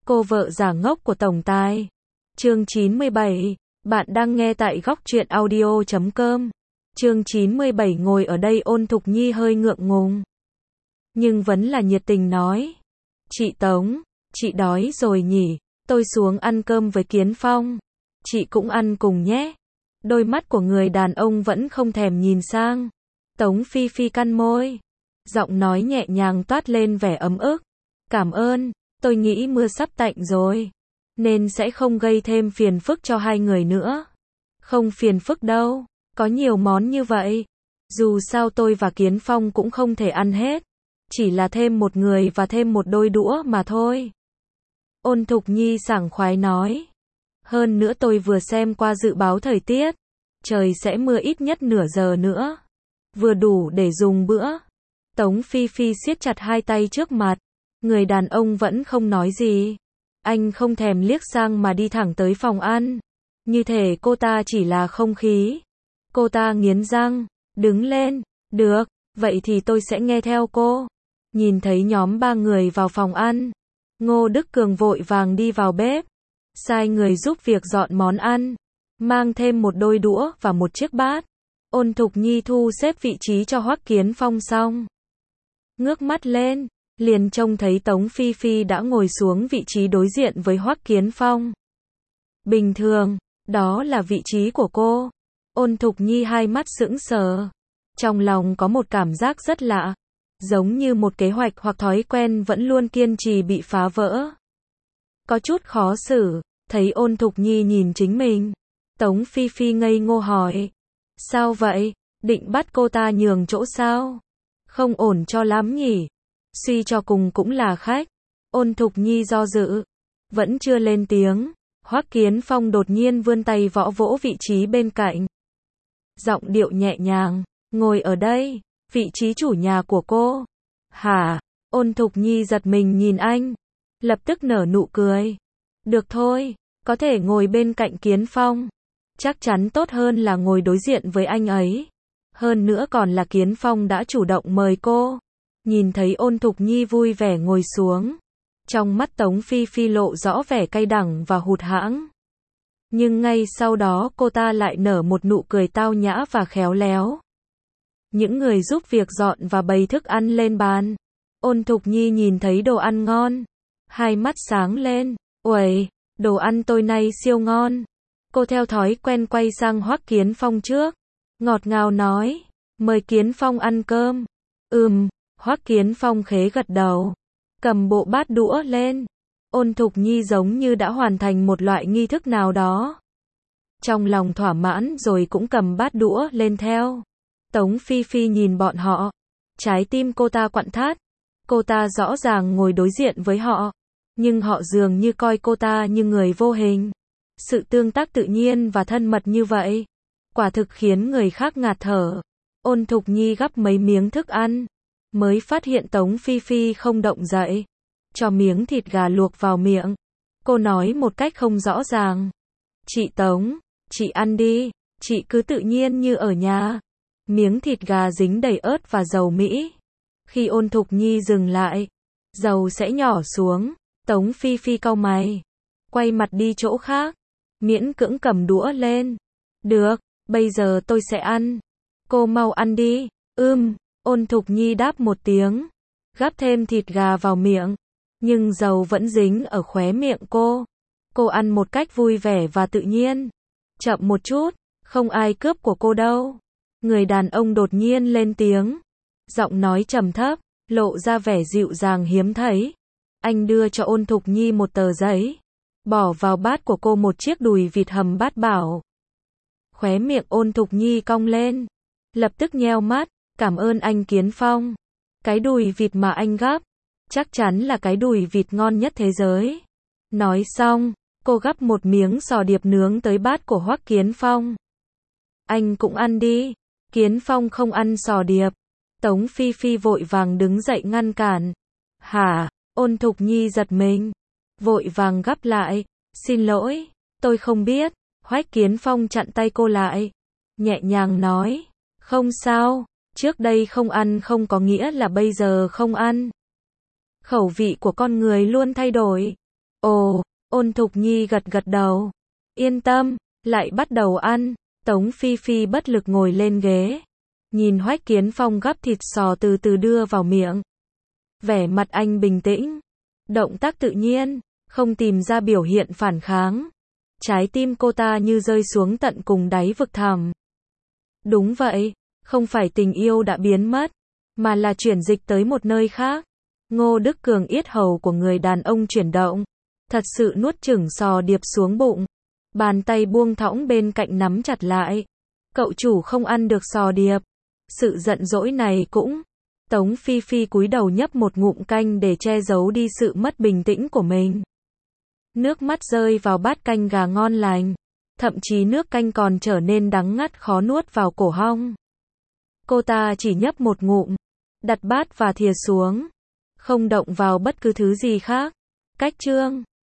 Cô vợ giả ngốc của tổng tài. Chương 97. Bạn đang nghe tại góc truyện audio.com. Chương 97. Ngồi ở đây Ôn Thục Nhi hơi ngượng ngùng, nhưng vẫn là nhiệt tình nói. Chị Tống, chị đói rồi nhỉ? Tôi xuống ăn cơm với Kiến Phong. Chị cũng ăn cùng nhé. Đôi mắt của người đàn ông vẫn không thèm nhìn sang. Tống Phi Phi cắn môi, giọng nói nhẹ nhàng toát lên vẻ ấm ức. Cảm ơn, tôi nghĩ mưa sắp tạnh rồi, nên sẽ không gây thêm phiền phức cho hai người nữa. Không phiền phức đâu, có nhiều món như vậy. Dù sao tôi và Kiến Phong cũng không thể ăn hết. Chỉ là thêm một người và thêm một đôi đũa mà thôi. Ôn Thục Nhi sảng khoái nói. Hơn nữa tôi vừa xem qua dự báo thời tiết. Trời sẽ mưa ít nhất nửa giờ nữa. Vừa đủ để dùng bữa. Tống Phi Phi siết chặt hai tay trước mặt. Người đàn ông vẫn không nói gì. Anh không thèm liếc sang mà đi thẳng tới phòng ăn. Như thể cô ta chỉ là không khí. Cô ta nghiến răng, đứng lên. Được, vậy thì tôi sẽ nghe theo cô. Nhìn thấy nhóm ba người vào phòng ăn, Ngô Đức Cường vội vàng đi vào bếp, sai người giúp việc dọn món ăn, mang thêm một đôi đũa và một chiếc bát. Ôn Thục Nhi thu xếp vị trí cho Hoắc Kiến Phong xong, ngước mắt lên, liền trông thấy Tống Phi Phi đã ngồi xuống vị trí đối diện với Hoắc Kiến Phong. Bình thường, đó là vị trí của cô. Ôn Thục Nhi hai mắt sững sờ, trong lòng có một cảm giác rất lạ. Giống như một kế hoạch hoặc thói quen vẫn luôn kiên trì bị phá vỡ. Có chút khó xử, thấy Ôn Thục Nhi nhìn chính mình. Tống Phi Phi ngây ngô hỏi. Sao vậy? Định bắt cô ta nhường chỗ sao? Không ổn cho lắm nhỉ? Suy cho cùng cũng là khách. Ôn Thục Nhi do dự. Vẫn chưa lên tiếng. Hoắc Kiến Phong đột nhiên vươn tay vỗ vỗ vị trí bên cạnh. Giọng điệu nhẹ nhàng. Ngồi ở đây. Vị trí chủ nhà của cô. Hả? Ôn Thục Nhi giật mình nhìn anh. Lập tức nở nụ cười. Được thôi, có thể ngồi bên cạnh Kiến Phong. Chắc chắn tốt hơn là ngồi đối diện với anh ấy. Hơn nữa còn là Kiến Phong đã chủ động mời cô. Nhìn thấy Ôn Thục Nhi vui vẻ ngồi xuống. Trong mắt Tống Phi Phi lộ rõ vẻ cay đắng và hụt hẫng. Nhưng ngay sau đó cô ta lại nở một nụ cười tao nhã và khéo léo. Những người giúp việc dọn và bày thức ăn lên bàn. Ôn Thục Nhi nhìn thấy đồ ăn ngon, hai mắt sáng lên. Uầy, đồ ăn tối nay siêu ngon. Cô theo thói quen quay sang Hoắc Kiến Phong trước, ngọt ngào nói, mời Kiến Phong ăn cơm. Hoắc Kiến Phong khẽ gật đầu, cầm bộ bát đũa lên. Ôn Thục Nhi giống như đã hoàn thành một loại nghi thức nào đó. Trong lòng thỏa mãn rồi cũng cầm bát đũa lên theo. Tống Phi Phi nhìn bọn họ, trái tim cô ta quặn thắt. Cô ta rõ ràng ngồi đối diện với họ, nhưng họ dường như coi cô ta như người vô hình. Sự tương tác tự nhiên và thân mật như vậy, quả thực khiến người khác ngạt thở. Ôn Thục Nhi gắp mấy miếng thức ăn, mới phát hiện Tống Phi Phi không động dậy, cho miếng thịt gà luộc vào miệng. Cô nói một cách không rõ ràng. Chị Tống, chị ăn đi, chị cứ tự nhiên như ở nhà. Miếng thịt gà dính đầy ớt và dầu Mỹ. Khi Ôn Thục Nhi dừng lại, dầu sẽ nhỏ xuống. Tống Phi Phi cau mày, quay mặt đi chỗ khác, miễn cưỡng cầm đũa lên. Được, bây giờ tôi sẽ ăn. Cô mau ăn đi. Ôn Thục Nhi đáp một tiếng, gắp thêm thịt gà vào miệng, nhưng dầu vẫn dính ở khóe miệng cô. Cô ăn một cách vui vẻ và tự nhiên. Chậm một chút, không ai cướp của cô đâu. Người đàn ông đột nhiên lên tiếng, giọng nói trầm thấp, lộ ra vẻ dịu dàng hiếm thấy. Anh đưa cho Ôn Thục Nhi một tờ giấy, bỏ vào bát của cô một chiếc đùi vịt hầm bát bảo. Khóe miệng Ôn Thục Nhi cong lên, lập tức nheo mắt. Cảm ơn anh Kiến Phong. Cái đùi vịt mà anh gắp, chắc chắn là cái đùi vịt ngon nhất thế giới. Nói xong, cô gắp một miếng sò điệp nướng tới bát của Hoắc Kiến Phong. Anh cũng ăn đi. Kiến Phong không ăn sò điệp. Tống Phi Phi vội vàng đứng dậy ngăn cản. Hả? Ôn Thục Nhi giật mình, vội vàng gắp lại. Xin lỗi, tôi không biết. Hoắc Kiến Phong chặn tay cô lại, nhẹ nhàng nói. Không sao, trước đây không ăn không có nghĩa là bây giờ không ăn. Khẩu vị của con người luôn thay đổi. Ồ, Ôn Thục Nhi gật gật đầu. Yên tâm, lại bắt đầu ăn. Tống Phi Phi bất lực ngồi lên ghế. Nhìn Hoắc Kiến Phong gắp thịt sò từ từ đưa vào miệng. Vẻ mặt anh bình tĩnh. Động tác tự nhiên, không tìm ra biểu hiện phản kháng. Trái tim cô ta như rơi xuống tận cùng đáy vực thẳm. Đúng vậy, không phải tình yêu đã biến mất, mà là chuyển dịch tới một nơi khác. Ngô Đức Cường yết hầu của người đàn ông chuyển động. Thật sự nuốt chửng sò điệp xuống bụng. Bàn tay buông thõng bên cạnh nắm chặt lại. Cậu chủ không ăn được sò điệp. Sự giận dỗi này cũng. Tống Phi Phi cúi đầu nhấp một ngụm canh để che giấu đi sự mất bình tĩnh của mình. Nước mắt rơi vào bát canh gà ngon lành. Thậm chí nước canh còn trở nên đắng ngắt khó nuốt vào cổ họng. Cô ta chỉ nhấp một ngụm. Đặt bát và thìa xuống. Không động vào bất cứ thứ gì khác. Cách chương